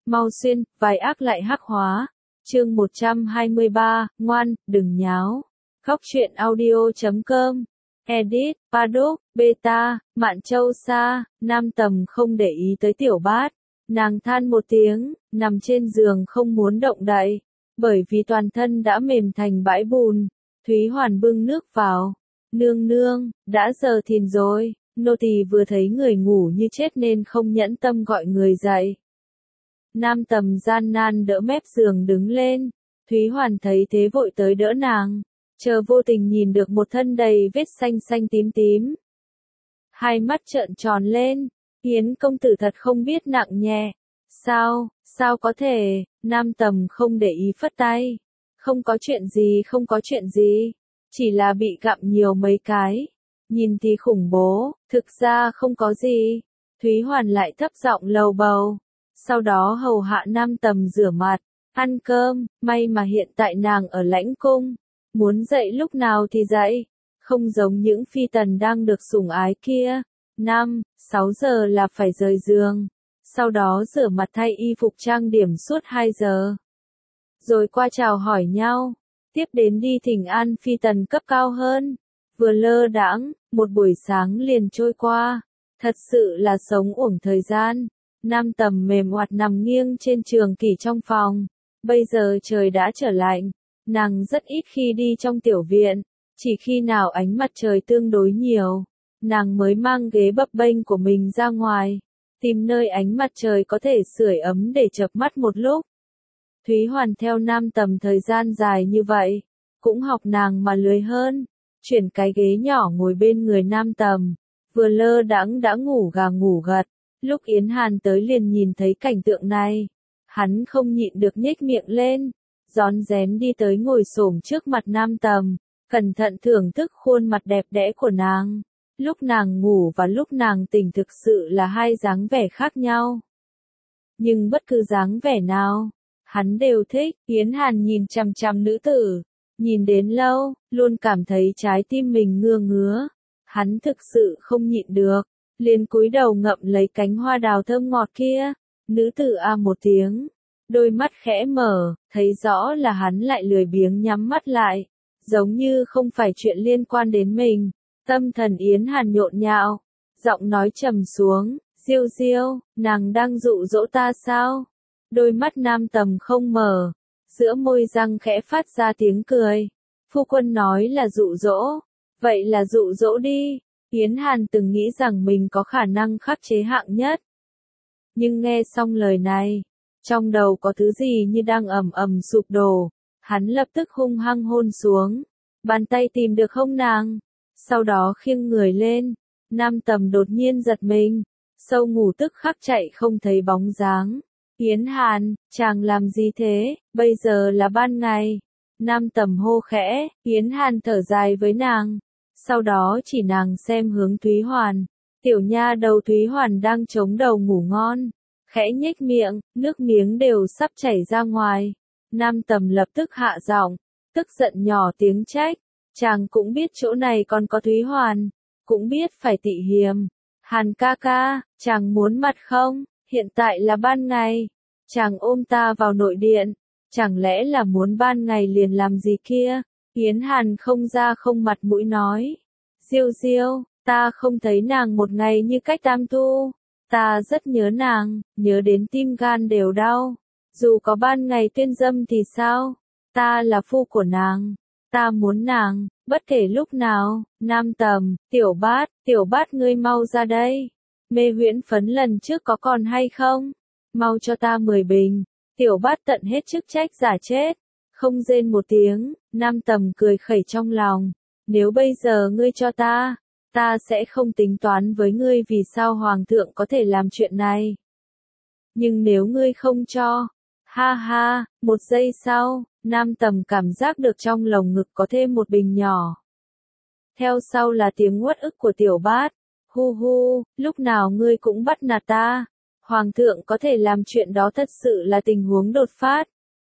mau xuyên, vai ác lại hắc hóa. Chương 123, ngoan, đừng nháo. Góc truyện audio.com. Edit, Paddock, Beta, Mạn Châu Sa. Nam Tầm không để ý tới Tiểu Bát. Nàng than một tiếng, nằm trên giường không muốn động đậy, bởi vì toàn thân đã mềm thành bãi bùn. Thúy Hoàn bưng nước vào. Nương nương, đã giờ thìn rồi. Nô tỳ vừa thấy người ngủ như chết nên không nhẫn tâm gọi người dậy. Nam Tầm gian nan đỡ mép giường đứng lên. Thúy Hoàn thấy thế vội tới đỡ nàng. Chờ vô tình nhìn được một thân đầy vết xanh xanh tím tím. Hai mắt trợn tròn lên. Yến công tử thật không biết nặng nhẹ. Sao có thể? Nam Tầm không để ý phất tay. Không có chuyện gì. Chỉ là bị gặm nhiều mấy cái. Nhìn thì khủng bố, thực ra không có gì. Thúy Hoàn lại thấp giọng lầu bầu. Sau đó hầu hạ Nam Tầm rửa mặt, ăn cơm, may mà hiện tại nàng ở lãnh cung. Muốn dậy lúc nào thì dậy, không giống những phi tần đang được sủng ái kia. 5-6 giờ là phải rời giường, sau đó rửa mặt thay y phục trang điểm suốt 2 giờ. Rồi qua chào hỏi nhau, tiếp đến đi thỉnh an phi tần cấp cao hơn. Vừa lơ đãng, một buổi sáng liền trôi qua, thật sự là sống uổng thời gian. Nam Tầm mềm oặt nằm nghiêng trên trường kỷ trong phòng. Bây giờ trời đã trở lạnh, nàng rất ít khi đi trong tiểu viện, chỉ khi nào ánh mặt trời tương đối nhiều, nàng mới mang ghế bập bênh của mình ra ngoài, tìm nơi ánh mặt trời có thể sưởi ấm để chợp mắt một lúc. Thúy Hoàn theo Nam Tầm thời gian dài như vậy, cũng học nàng mà lười hơn, chuyển cái ghế nhỏ ngồi bên người Nam Tầm, vừa lơ đãng đã ngủ gà ngủ gật. Lúc Yến Hàn tới liền nhìn thấy cảnh tượng này, hắn không nhịn được nhếch miệng lên, rón rén đi tới ngồi xổm trước mặt Nam Tầm, cẩn thận thưởng thức khuôn mặt đẹp đẽ của nàng. Lúc nàng ngủ và lúc nàng tỉnh thực sự là hai dáng vẻ khác nhau. Nhưng bất cứ dáng vẻ nào, hắn đều thích. Yến Hàn nhìn chằm chằm nữ tử, nhìn đến lâu, luôn cảm thấy trái tim mình ngứa ngứa. Hắn thực sự không nhịn được, liền cúi đầu ngậm lấy cánh hoa đào thơm ngọt kia. Nữ tử a một tiếng, đôi mắt khẽ mở, thấy rõ là hắn lại lười biếng nhắm mắt lại, giống như không phải chuyện liên quan đến mình. Tâm thần Yến Hàn nhộn nhạo, giọng nói trầm xuống, Diêu Diêu, nàng đang dụ dỗ ta sao? Đôi mắt Nam Tầm không mở, giữa môi răng khẽ phát ra tiếng cười. Phu quân nói là dụ dỗ, vậy là dụ dỗ đi. Yến Hàn từng nghĩ rằng mình có khả năng khắc chế hạng nhất. Nhưng nghe xong lời này, trong đầu có thứ gì như đang ầm ầm sụp đổ, hắn lập tức hung hăng hôn xuống, bàn tay tìm được hông nàng, sau đó khiêng người lên. Nam Tầm đột nhiên giật mình, sâu ngủ tức khắc chạy không thấy bóng dáng. Yến Hàn, chàng làm gì thế, bây giờ là ban ngày. Nam Tầm hô khẽ, Yến Hàn thở dài với nàng. Sau đó chỉ nàng xem hướng Thúy Hoàn. Tiểu nha đầu Thúy Hoàn đang chống đầu ngủ ngon, khẽ nhếch miệng, nước miếng đều sắp chảy ra ngoài. Nam Tầm lập tức hạ giọng, tức giận nhỏ tiếng trách. Chàng cũng biết chỗ này còn có Thúy Hoàn, cũng biết phải tị hiềm. Hàn ca ca, chàng muốn mặt không? Hiện tại là ban ngày. Chàng ôm ta vào nội điện. Chẳng lẽ là muốn ban ngày liền làm gì kia? Yến Hàn không da không mặt mũi nói. Diêu Diêu, ta không thấy nàng một ngày như cách tam thu. Ta rất nhớ nàng, nhớ đến tim gan đều đau. Dù có ban ngày tuyên dâm thì sao? Ta là phu của nàng. Ta muốn nàng, bất kể lúc nào. Nam Tầm, Tiểu Bát ngươi mau ra đây. Mê huyễn phấn lần trước có còn hay không? Mau cho ta 10 bình. Tiểu Bát tận hết chức trách giả chết. Không rên một tiếng, Nam Tầm cười khẩy trong lòng. Nếu bây giờ ngươi cho ta sẽ không tính toán với ngươi vì sao Hoàng thượng có thể làm chuyện này. Nhưng nếu ngươi không cho, ha ha, một giây sau, Nam Tầm cảm giác được trong lồng ngực có thêm một bình nhỏ. Theo sau là tiếng uất ức của Tiểu Bát. Hu hu, lúc nào ngươi cũng bắt nạt ta. Hoàng thượng có thể làm chuyện đó thật sự là tình huống đột phát.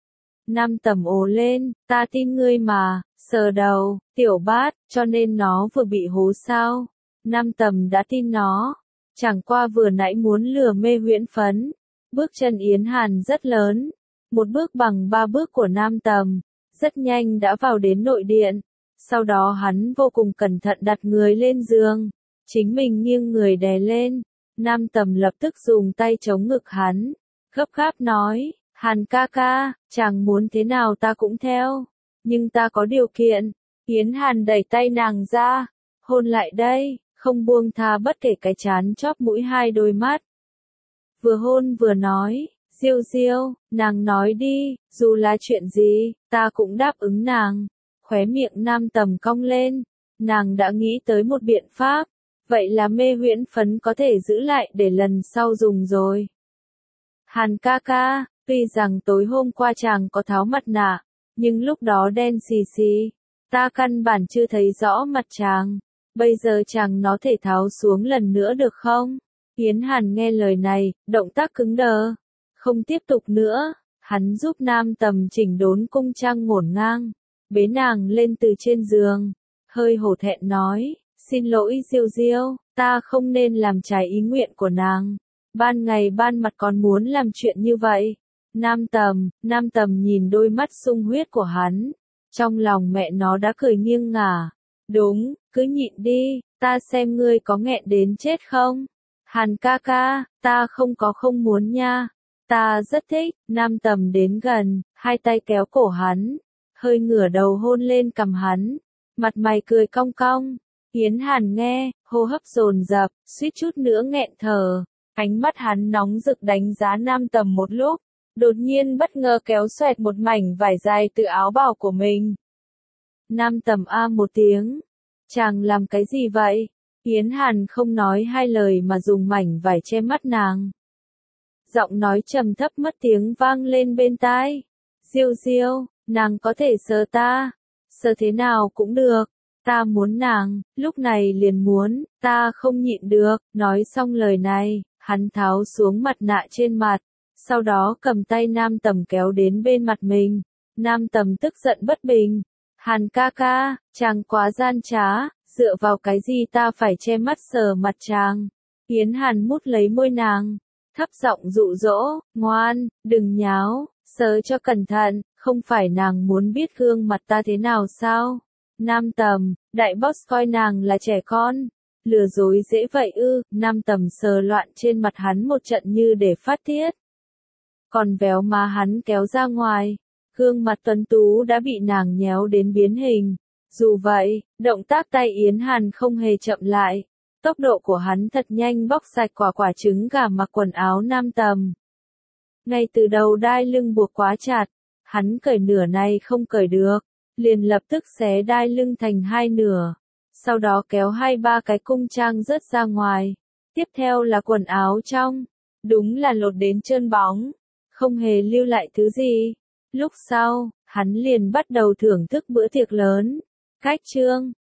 Nam Tầm ồ lên, ta tin ngươi mà, sờ đầu, Tiểu Bát, cho nên nó vừa bị hố sao? Nam Tầm đã tin nó, chẳng qua vừa nãy muốn lừa mê huyễn phấn, Bước chân Yến Hàn rất lớn, một bước bằng 3 bước của Nam Tầm, rất nhanh đã vào đến nội điện. Sau đó hắn vô cùng cẩn thận đặt người lên giường, chính mình nghiêng người đè lên. Nam Tầm lập tức dùng tay chống ngực hắn, gấp gáp nói, Hàn ca ca, chàng muốn thế nào ta cũng theo, nhưng ta có điều kiện. Yến Hàn đẩy tay nàng ra, hôn lại đây, không buông tha bất kể cái chán chóp mũi hai đôi mắt. Vừa hôn vừa nói, Diêu Diêu, nàng nói đi, dù là chuyện gì, ta cũng đáp ứng nàng. Khóe miệng Nam Tầm cong lên, nàng đã nghĩ tới một biện pháp, vậy là mê huyễn phấn có thể giữ lại để lần sau dùng rồi. Hàn ca ca, tuy rằng tối hôm qua chàng có tháo mặt nạ, nhưng lúc đó đen xì xì, ta căn bản chưa thấy rõ mặt chàng, bây giờ chàng nó thể tháo xuống lần nữa được không? Yến Hàn nghe lời này, động tác cứng đờ, không tiếp tục nữa, hắn giúp Nam Tầm chỉnh đốn cung trang ngổn ngang, bế nàng lên từ trên giường, hơi hổ thẹn nói, xin lỗi Diêu Diêu, ta không nên làm trái ý nguyện của nàng, ban ngày ban mặt còn muốn làm chuyện như vậy. Nam Tầm nhìn đôi mắt sung huyết của hắn, trong lòng mẹ nó đã cười nghiêng ngả, đúng, cứ nhịn đi, ta xem ngươi có nghẹn đến chết không? Hàn ca ca, ta không muốn nha. Ta rất thích. Nam Tầm đến gần, hai tay kéo cổ hắn, hơi ngửa đầu hôn lên cằm hắn, mặt mày cười cong cong. Yến Hàn nghe, hô hấp dồn dập, suýt chút nữa nghẹn thở. Ánh mắt hắn nóng rực đánh giá Nam Tầm một lúc, đột nhiên bất ngờ kéo xoẹt một mảnh vải dài từ áo bào của mình. Nam Tầm a một tiếng, chàng làm cái gì vậy? Yến Hàn không nói hai lời mà dùng mảnh vải che mắt nàng. Giọng nói trầm thấp mất tiếng vang lên bên tai. Diêu Diêu, nàng có thể sờ ta, sờ thế nào cũng được, ta muốn nàng, lúc này liền muốn, ta không nhịn được. Nói xong lời này, hắn tháo xuống mặt nạ trên mặt, sau đó cầm tay Nam Tầm kéo đến bên mặt mình. Nam Tầm tức giận bất bình. Hàn ca ca, chàng quá gian trá, dựa vào cái gì ta phải che mắt sờ mặt chàng? Yến Hàn mút lấy môi nàng, thấp giọng dụ dỗ, ngoan, đừng nháo, sờ cho cẩn thận, không phải nàng muốn biết gương mặt ta thế nào sao? Nam Tầm, đại boss coi nàng là trẻ con, lừa dối dễ vậy ư? Nam Tầm sờ loạn trên mặt hắn một trận như để phát tiết, còn véo má hắn kéo ra ngoài, gương mặt tuấn tú đã bị nàng nhéo đến biến hình. Dù vậy, động tác tay Yến Hàn không hề chậm lại, tốc độ của hắn thật nhanh bóc sạch quả trứng gà mặc quần áo Nam Tầm. Ngay từ đầu đai lưng buộc quá chặt, hắn cởi nửa này không cởi được, liền lập tức xé đai lưng thành hai nửa, sau đó kéo hai ba cái cung trang rớt ra ngoài, tiếp theo là quần áo trong, đúng là lột đến trơn bóng, không hề lưu lại thứ gì. Lúc sau, hắn liền bắt đầu thưởng thức bữa tiệc lớn. Cách chương